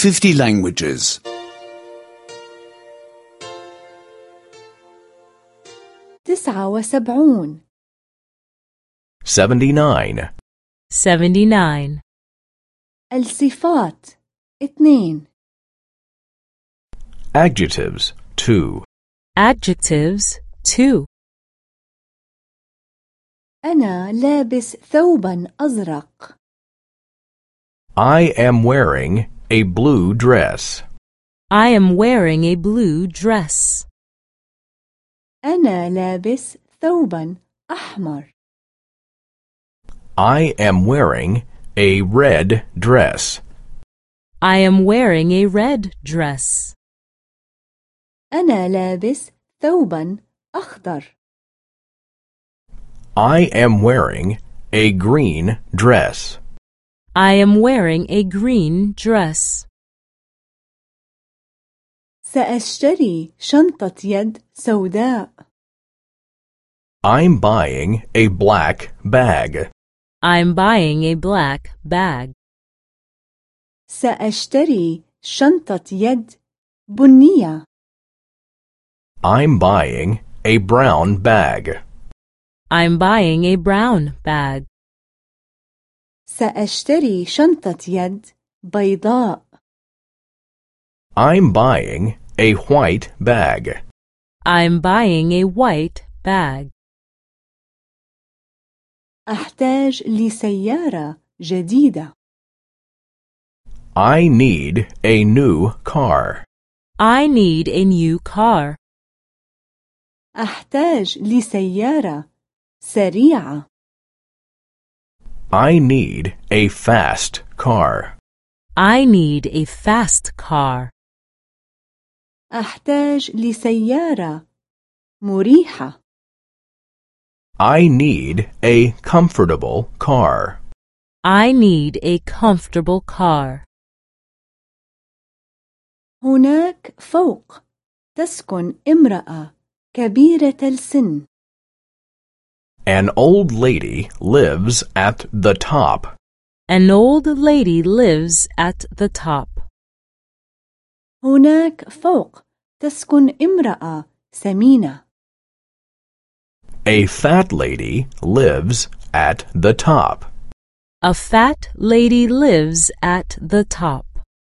50 languages. 79 79. 79. الصفات 2 Adjectives 2. Adjectives 2. أنا لابس ثوبا أزرق. I am wearing a blue dress. I am wearing a blue dress. أنا لابس ثوبا أحمر. I am wearing a red dress. I am wearing a red dress. أنا لابس ثوبا أخضر. I am wearing a green dress. I am wearing a green dress. سأشتري شنطة يد سوداء. I'm buying a black bag. I'm buying a black bag. سأشتري شنطة يد بنية. I'm buying a brown bag. I'm buying a brown bag. سأشتري شنطة يد بيضاء. I'm buying a white bag. I'm buying a white bag. أحتاج لسيارة جديدة. I need a new car. I need a new car. أحتاج لسيارة سريعة. I need a fast car. I need a fast car. أحتاج لسيارة مريحة. I need a comfortable car. I need a comfortable car. هناك فوق تسكن امرأة كبيرة السن. An old lady lives at the top. An old lady lives at the top. هناك فوق تسكن امرأة سمينة. A fat lady lives at the top. A fat lady lives at the top.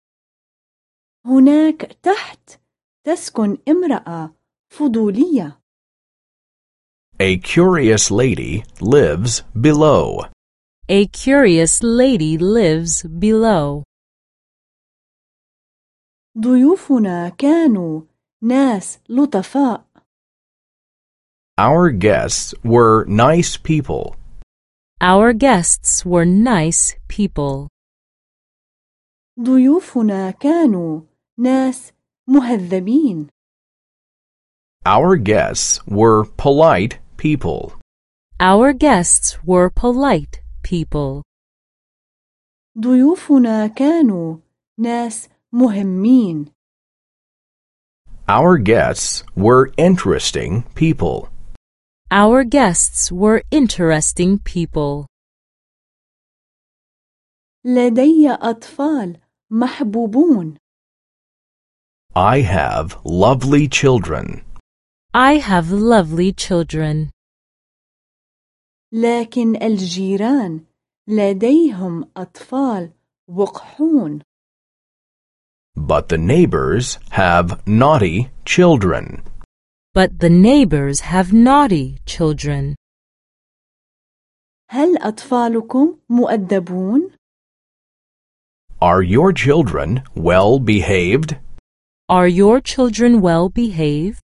هناك تحت تسكن امرأة فضولية. A curious lady lives below. A curious lady lives below. ضيوفنا كانوا ناس لطفاء. Our guests were nice people. Our guests were nice people. ضيوفنا كانوا ناس مهذبين. Our guests were polite people. Our guests were polite people. ضيوفنا كانوا ناس مهمين. Our guests were interesting people. Our guests were interesting people. لدي أطفال محبوبون. I have lovely children. I have lovely children. لكن الجيران لديهم أطفال وقحون. But the neighbors have naughty children. But the neighbors have naughty children. هل أطفالكم مؤدبون؟ Are your children well behaved? Are your children well behaved?